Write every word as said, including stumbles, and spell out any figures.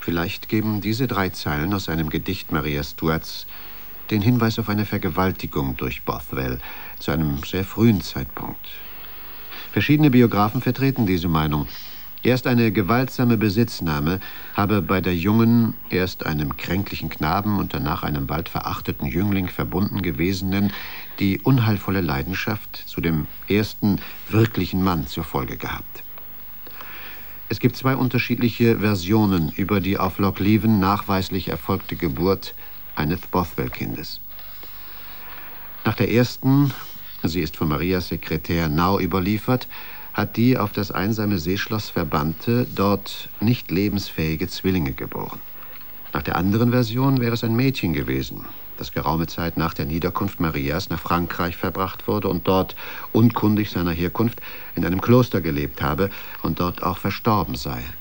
Vielleicht geben diese drei Zeilen aus einem Gedicht Maria Stuarts den Hinweis auf eine Vergewaltigung durch Bothwell zu einem sehr frühen Zeitpunkt. Verschiedene Biografen vertreten diese Meinung. Erst eine gewaltsame Besitznahme habe bei der jungen, erst einem kränklichen Knaben und danach einem bald verachteten Jüngling verbunden gewesenen die unheilvolle Leidenschaft zu dem ersten wirklichen Mann zur Folge gehabt. Es gibt zwei unterschiedliche Versionen über die auf Loch Leven nachweislich erfolgte Geburt eines Bothwell-Kindes. Nach der ersten, sie ist von Marias Sekretär Nau überliefert, hat die auf das einsame Seeschloss verbannte, dort nicht lebensfähige Zwillinge geboren. Nach der anderen Version wäre es ein Mädchen gewesen, das geraume Zeit nach der Niederkunft Marias nach Frankreich verbracht wurde und dort, unkundig seiner Herkunft, in einem Kloster gelebt habe und dort auch verstorben sei.